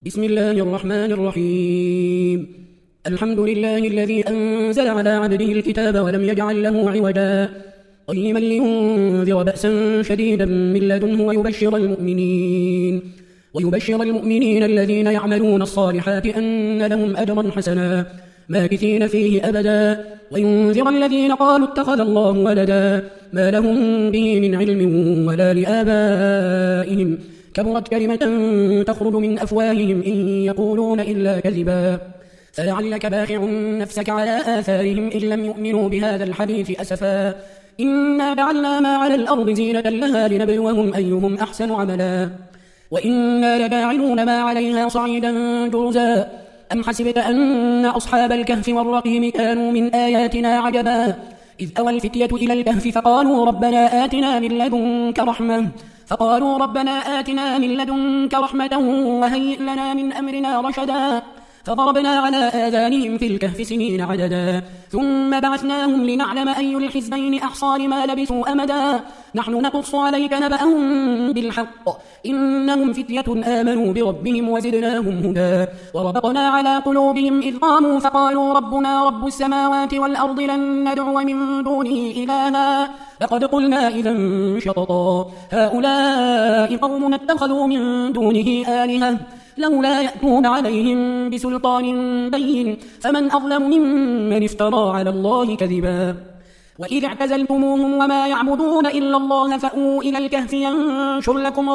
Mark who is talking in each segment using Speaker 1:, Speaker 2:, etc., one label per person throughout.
Speaker 1: بسم الله الرحمن الرحيم. الحمد لله الذي أنزل على عبده الكتاب ولم يجعل له عوجا قيما لينذر بأسا شديدا من لدنه ويبشر المؤمنين الذين يعملون الصالحات أن لهم أجرا حسنا ماكثين فيه أبدا وينذر الذين قالوا اتخذ الله ولدا ما لهم به من علم ولا لآبائهم كبرت كلمة تخرج من أفواههم إن يقولون إلا كذبا فلعلك باخع نفسك على آثارهم إن لم يؤمنوا بهذا الحديث أسفا إنا جعلنا ما على الأرض زينة لها لنبلوهم أيهم أحسن عملا وإنا لجاعلون ما عليها صعيدا جرزا أم حسبت أن أصحاب الكهف والرقيم كانوا من آياتنا عجبا إذ أوى الفتية إلى الكهف فقالوا ربنا آتنا من لدنك رحمة وهيئ لنا من أمرنا رشدا فضربنا على آذانهم في الكهف سنين عددا ثم بعثناهم لنعلم أي الحزبين أحصى لما لبثوا أمدا نحن نقص عليك نبأهم بالحق إنهم فتية آمنوا بربهم وزدناهم هدى وربطنا على قلوبهم إذ قاموا فقالوا ربنا رب السماوات والأرض لن ندعو من دونه إلها لقد قلنا إذا شططا هؤلاء قوم اتخذوا من دونه آلهة لولا يأتون عليهم بسلطان بين فمن أظلم ممن افترى على الله كذبا وإذ اعتزلتموهم وما يعبدون إلا الله فأووا إلى الكهف ينشر لكم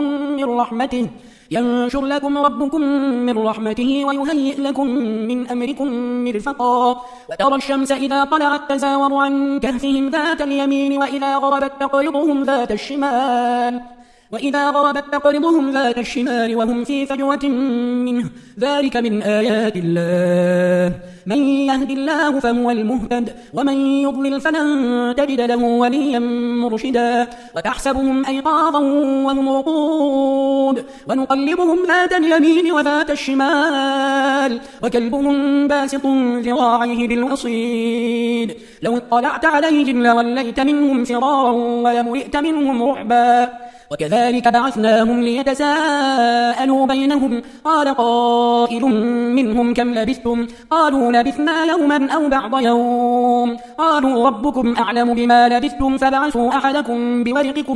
Speaker 1: ربكم من رحمته ويهيئ لكم من أمركم مرفقا وترى الشمس إذا طلعت تزاور عن كهفهم ذات اليمين وإذا غربت تقرضهم ذات الشمال وهم في فجوة منه ذلك من آيات الله من يهد الله فهو المهتد ومن يضلل فلن تجد له وليا مرشدا وتحسبهم أيقاظا وهم رقود ونقلبهم ذات اليمين وذات الشمال وكلبهم باسط ذراعيه بالوصيد لو اطلعت عليهم لوليت منهم فرارا ولملئت منهم رعبا وكذلك بعثناهم ليتساءلوا بينهم قال قائل منهم كم لبثتم قالوا لبثنا يوما أو بعض يوم قالوا ربكم أعلم بما لبثتم فبعثوا أحدكم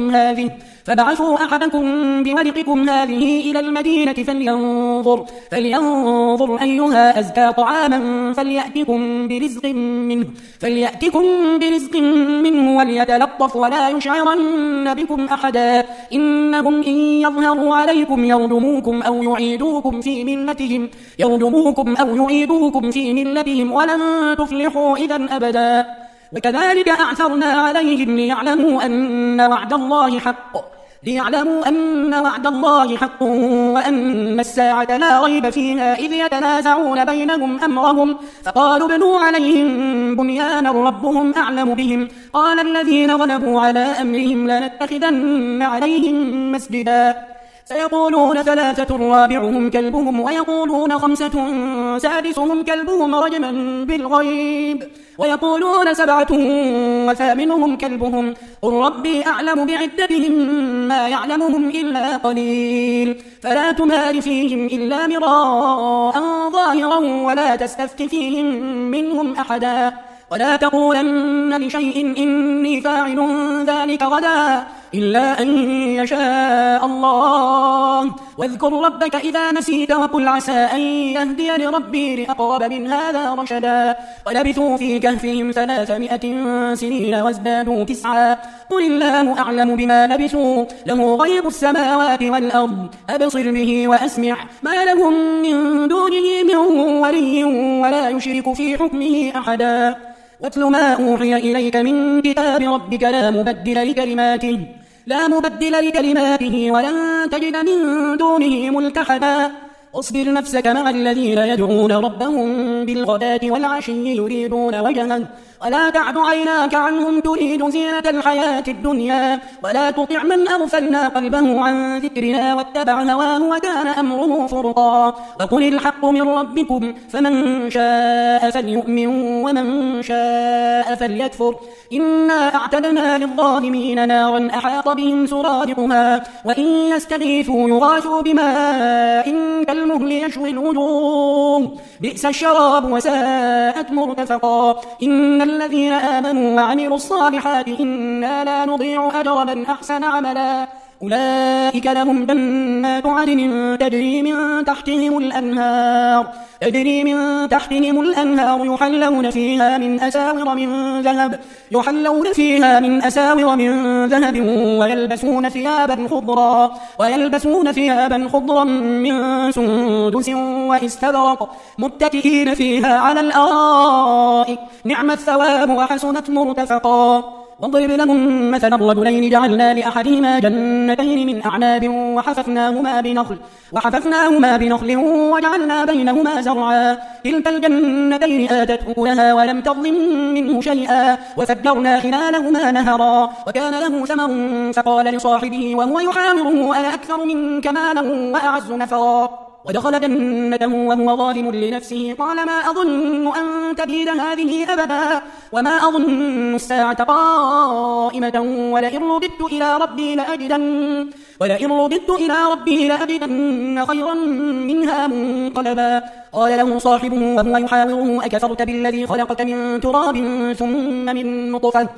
Speaker 1: بورقكم هذه إلى المدينة فلينظر أيها أزكى طعاما فليأتكم برزق منه وليتلطف ولا يشعرن بكم أحدا إنهم إن يظهروا عليكم يرجموكم أو يعيدوكم في ملتهم ولن تفلحوا إذا أبدا وكذلك أعثرنا عليهم ليعلموا أن وعد الله حق وأن الساعة لا ريب فيها إذ يتنازعون بينهم أمرهم فقالوا ابنوا عليهم بنيانا ربهم أعلم بهم قال الذين غلبوا على أمرهم لنتخذن عليهم مسجدا سيقولون 3 رابعهم كلبهم ويقولون 5 سادسهم كلبهم رجما بالغيب ويقولون 7 وثامنهم كلبهم قل ربي أعلم بعدتهم ما يعلمهم إلا قليل فلا تمار فيهم إلا مراء ظاهرا ولا تستفت فيهم منهم أحدا ولا تقولن لشيء إني فاعل ذلك غدا إلا أن يشاء الله واذكر ربك إذا نسيت وقل عسى أن يهدي لربي لأقرب من هذا رشدا ولبثوا في كهفهم 300 سنين وازدادوا 9 قل الله أعلم بما لبثوا له غيب السماوات والأرض أبصر به وأسمع ما لهم من دونه من ولي ولا يشرك في حكمه أحدا واتل ما أوحي إليك من كتاب ربك لا مبدل لكلماته ولن تجد من دونه ملتحدا اصبر نفسك مع الذين يدعون ربهم بالغداة والعشي يريدون وجهه ولا تعد عيناك عنهم تريد زينة الحياة الدنيا ولا تطع من أغفلنا قلبه عن ذكرنا واتبع هواه وكان أمره فرطا وقل الحق من ربكم فمن شاء فليؤمن ومن شاء فليكفر إنا أعتدنا للظالمين نارا أحاط بهم سرادقها وإن يستغيثوا يغاثوا بماء كالمهل الوجوه بئس الشراب وساءت مرتفقا إن الذين آمنوا وعملوا الصالحات إنا لا نضيع أجر من أحسن عملا أولئك لهم جنات عدن تجري من تحتهم الأنهار يحلون فيها من أساور من ذهب ويلبسون ثيابا خضرا من سندس واستبرق متكئين فيها على الأرائك نعم الثواب وحسنت مرتفقا واضرب لهم مثلا الرجلين جعلنا لأحدهما جنتين من أعناب وحففناهما بنخل وجعلنا بينهما زرعا كلتا الجنتين آتت أكلها ولم تظلم منه شيئا وفجرنا خلالهما نهرا وكان له ثمر فقال لصاحبه وهو يحاوره أنا أكثر منك مالا وأعز نفرا ودخل جنته وهو ظالم لنفسه قال ما أظن أن تبيد هذه أبدا وما أظن الساعة قائمة ولئن رددت إلى ربي لأجدن خيرا منها منقلبا قال له صاحبه وهو يحاوره أكفرت بالذي خلقك من تراب ثم من نطفة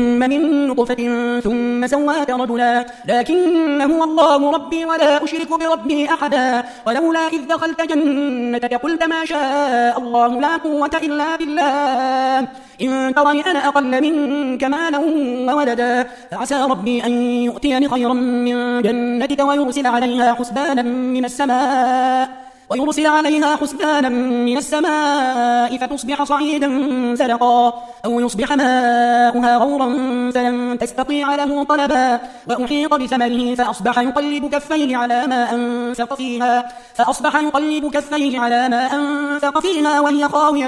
Speaker 1: ثم سواك رجلا لكن هو الله ربي ولا أشرك بربي أحدا ولولا إذ دخلت جنتك قلت ما شاء الله لا قوة إلا بالله إن ترني أنا أقل منك مالا وولدا فعسى ربي أن يؤتيني خيرا من جنتك ويرسل عليها حسبانا من السماء فتصبح صعيدا زلقا أو يصبح ماؤها غورا فلن تستطيع له طلبا وأحيط بثمره فأصبح يقلب كفيه على ما أنفق فيها وهي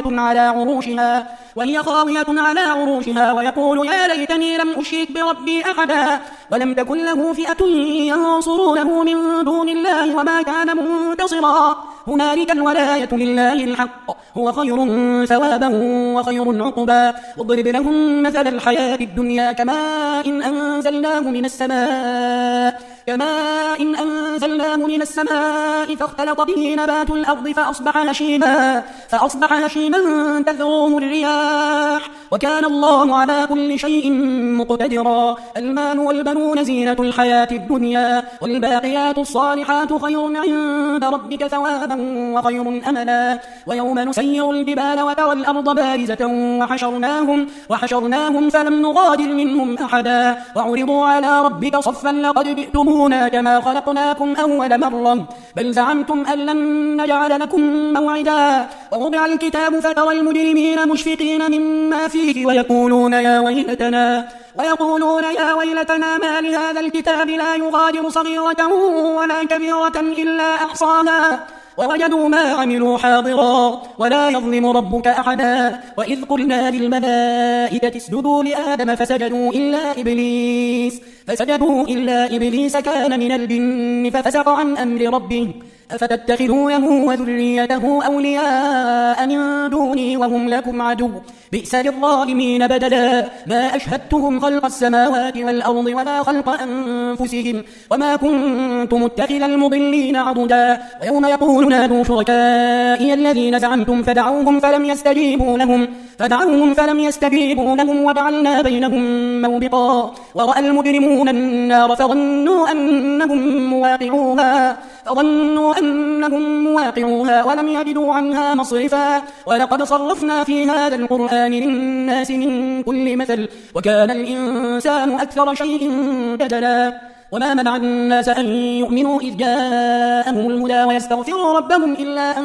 Speaker 1: خاوية على عروشها ويقول يا ليتني لم أشرك بربي أحدا ولم تكن له فئة ينصرونه من دون الله وما كان منتصرا هنالك الولاية لله الحق هو خير ثوابا وخير عقبا واضرب لهم مثل الحياة الدنيا كماء إن أنزلناه من السماء فاختلط به نبات الأرض فأصبح هشيما تذروه الرياح وكان الله على كل شيء مقتدرا المال والبنون زينة الحياة الدنيا والباقيات الصالحات خير عند ربك ثوابا وخير أملا ويوم نسير الجبال وترى الأرض بارزة وحشرناهم فلم نغادر منهم أحدا وعرضوا على ربك صفا لقد جئتمونا كما خلقناكم أول مرة بل زعمتم أن لن نجعل لكم موعدا ووضع الكتاب فترى المجرمين مشفقين مما فيه ويقولون يا ويلتنا ما لهذا الكتاب لا يغادر صغيرة ولا كبيرة إلا أحصاها ووجدوا ما عملوا حاضرا ولا يظلم ربك أحدا وإذ قلنا للملائكة اسجدوا لآدم فسجدوا إلا إبليس كان من الجن ففسق عن أمر ربه أفتتخذونه وذريته أولياء من دوني وهم لكم عدو بئس للظالمين بدلا ما أشهدتهم خلق السماوات والأرض ولا خلق أنفسهم وما كنت متخذ المضلين عضدا ويوم يقول نادوا شركائي الذين زعمتم فدعوهم فلم يستجيبوا لهم وجعلنا بينهم موبقا ورأى المجرمون النار فظنوا أنهم مواقعوها ولم يجدوا عنها مصرفا ولقد صرفنا في هذا القرآن للناس من كل مثل وكان الإنسان أكثر شيء جدلا وما منع الناس أن يؤمنوا إذ جاءهم الهدى ويستغفروا ربهم إلا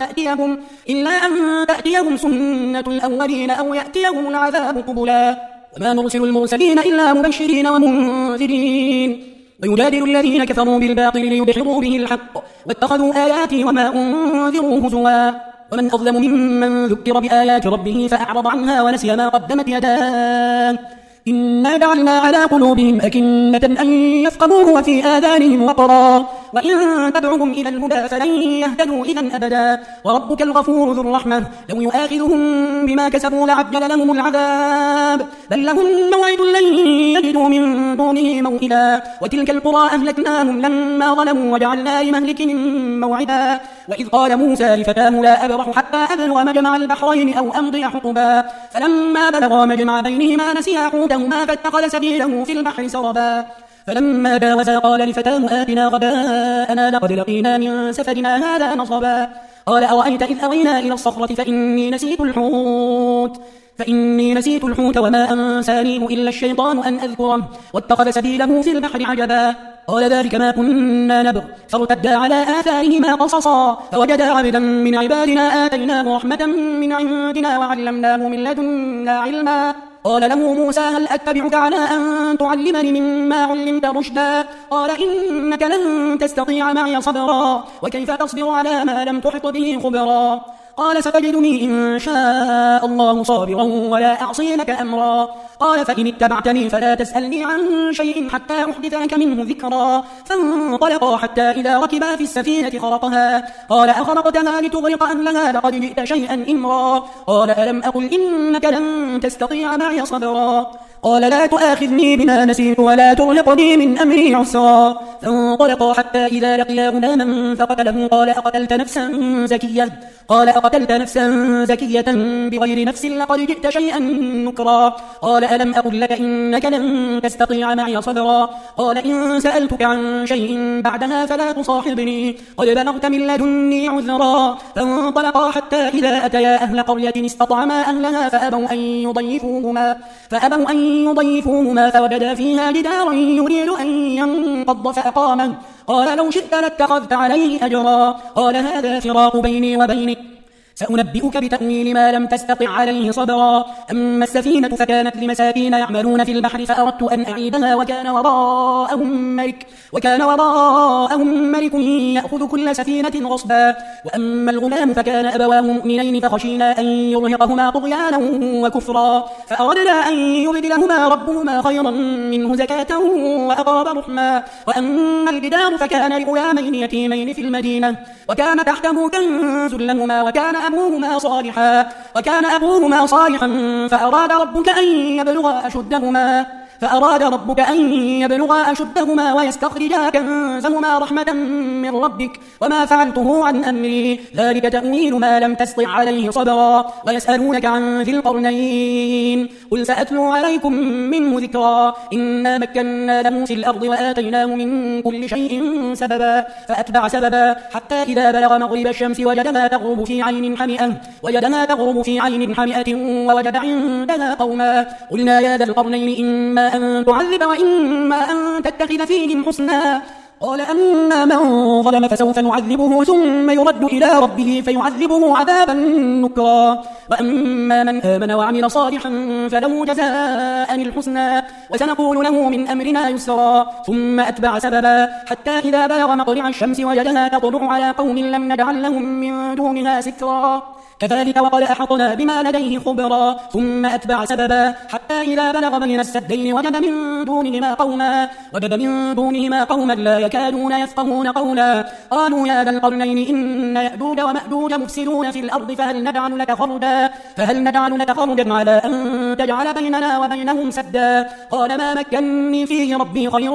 Speaker 1: أن تأتيهم سنة الأولين أو يأتيهم العذاب قبلا وما نرسل المرسلين إلا مبشرين ومنذرين ويجادل الذين كفروا بالباطل ليدحضوا به الحق واتخذوا آياتي وما أنذروا هزوا ومن أظلم ممن ذكر بآيات ربه فأعرض عنها ونسي ما قدمت يداه إنا جعلنا على قلوبهم أكنة أن يفقهوه وفي آذانهم وقرا وإن تدعهم إلى الهدى فلن يهتدوا إذا أبدا وربك الغفور ذو الرحمة لو يؤاخذهم بما كسبوا لعجل لهم العذاب بل لهم موعد لن يجدوا من دونه موئلا وتلك القرى أهلكناهم لما ظلموا وجعلنا لمهلكهم موعدا وإذ قال موسى لفتاه لا أبرح حتى أبلغ مجمع البحرين أو أمضي حقبا فلما بلغا مجمع بينهما نسيا حوتهما فاتخذ سبيله في البحر سربا فلما جاوزا قال لفتاه آتنا غداءنا لقد لقينا من سفرنا هذا نصبا قال أرأيت إذ أوينا إلى الصخرة فإني نسيت الحوت وما أنسانيه إلا الشيطان أن أذكره واتخذ سبيله في البحر عجبا قال ذلك ما كنا نبغ فارتدا على آثارهما قصصا فوجدا عبدا من عبادنا آتيناه رحمة من عندنا وعلمناه من لدنا علما قال له موسى هل أتبعك على أن تعلمني مما علمت رشدا قال إنك لن تستطيع معي صبرا وكيف تصبر على ما لم تحط به خبرا قال ستجدني إن شاء الله صابرا ولا أعصي لك أمرا قال فإن اتبعتني فلا تسألني عن شيء حتى أحدث لك منه ذكرا فانطلقا حتى إذا ركبا في السفينة خرقها قال أخرقتها لتغرق أهلها لقد جئت شيئا إمرا قال ألم أقل إنك لن تستطيع معي صبرا قال لا تؤاخذني بما نسيت ولا ترهقني من أمري عسرا فانطلقا حتى إذا لقيا غلاما فقتله قال أقتلت نفسا زكية بغير نفس لقد جئت شيئا نكرا قال ألم أقل لك إنك لن تستطيع معي صبرا قال إن سألتك عن شيء بعدها فلا تصاحبني قد بلغت من لدني عذرا فانطلقا حتى إذا أتيا أهل قرية استطعما أهلها فأبوا أن يضيفوهما فوجدا فيها جدارا يريد أن ينقض فأقامه قال لو شئت لاتخذت عليه أجرا قال هذا فراق بيني وبينك سأنبئك بتأويل ما لم تستطع عليه صبرا أما السفينة فكانت لمساكين يعملون في البحر فأردت أن أعيدها وكان وراءهم ملك يأخذ كل سفينة غصبا وأما الغلام فكان أبواه مؤمنين فخشينا أن يرهقهما طغيانا وكفرا فأردنا أن يبدلهما ربهما خيرا منه زكاة وأقرب رحما وأما الجدار فكان لغلامين يتيمين في المدينة وكان تحته كنز لهما وكان أبوهما صالحا فأراد ربك أن يبلغا أشدهما ويستخرجا كنزهما رحمة من ربك وما فعلته عن أمري ذلك تأويل ما لم تستطع عليه صبرا ويسألونك عن ذي القرنين قل سأتلو عليكم منه ذكرا إنا مكنا له في الأرض وآتيناه من كل شيء سببا فأتبع سببا حتى إذا بلغ مغرب الشمس وجدها تغرب في عين حمئة ووجد عندها قوما قلنا يا ذا القرنين إما أن تعذب وإما أن تتخذ فيهم حسنا قال أما من ظلم فسوف نعذبه ثم يرد إلى ربه فيعذبه عذابا نكرا وأما من آمن وعمل صالحا فله جزاء الحسنى وسنقول له من أمرنا يسرا ثم أتبع سببا حتى إذا بلغ مطلع الشمس وجدها تطلع على قوم لم نجعل لهم من دونها سترا كذلك وقد أحطنا بما لديه خبرا ثم أتبع سببا حتى إذا بلغ بين السدين وجد من دونهما قوما لا يكادون يفقهون قولا قالوا يا ذا القرنين إن يأجوج ومأجوج مفسدون في الأرض فهل نجعل لك خرجا على أن تجعل بيننا وبينهم سدا قال ما مكنني فيه ربي خير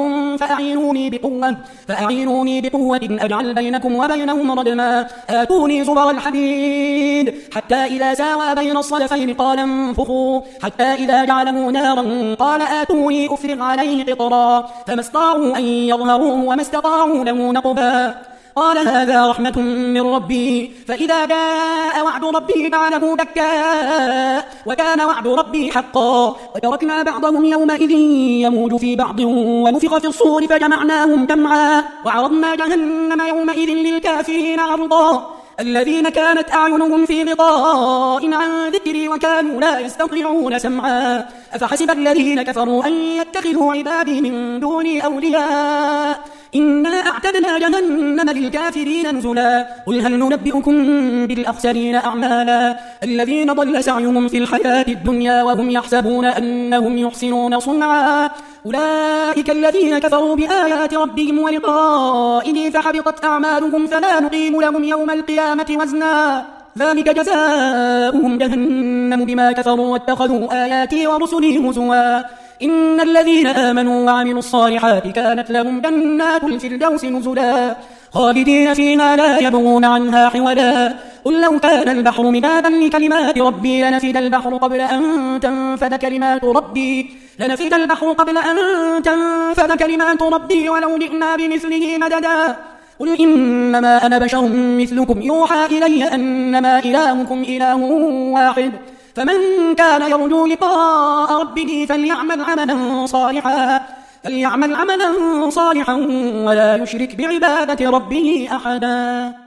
Speaker 1: فأعينوني بقوة أجعل بينكم وبينهم ردما آتوني زبر الحديد حتى إذا ساوى بين الصدفين قال انفخوا حتى إذا جعله نارا قال آتوني أفرغ عليه قطرا فما استطاعوا أن يظهروه وما استطاعوا له نقبا قال هذا رحمة من ربي فإذا جاء وعد ربي جعله دكا وكان وعد ربي حقا وتركنا بعضهم يومئذ يموج في بعض ونفخ في الصور فجمعناهم جمعا وعرضنا جهنم يومئذ للكافرين عرضا الذين كانت أعينهم في غطاء عن ذكري وكانوا لا يستطيعون سمعا أفحسب الذين كفروا أن يتخذوا عبادي من دوني أولياء إنا أعتدنا جهنم للكافرين نزلا قل هل ننبئكم بالأخسرين أعمالا الذين ضل سعيهم في الحياة الدنيا وهم يحسبون أنهم يحسنون صنعا أولئك الذين كفروا بآيات ربهم ولقائه فحبطت أعمالهم فلا نقيم لهم يوم القيامة وزنا ذلك جزاؤهم جهنم بما كفروا واتخذوا آياتي ورسلي هزوا إن الذين آمنوا وعملوا الصالحات كانت لهم جنات الفردوس نزلا خالدين فيها لا يبغون عنها حولا قل لو كان البحر مدادا لكلمات ربي لنفد البحر قبل أن تنفد كلمات ربي ولو جئنا بمثله مددا قل إنما أنا بشر مثلكم يوحى إلي أنما إلهكم إله واحد فمن كان يرجو لقاء ربه فليعمل عملا صالحا ولا يشرك بعبادة ربه أحدا.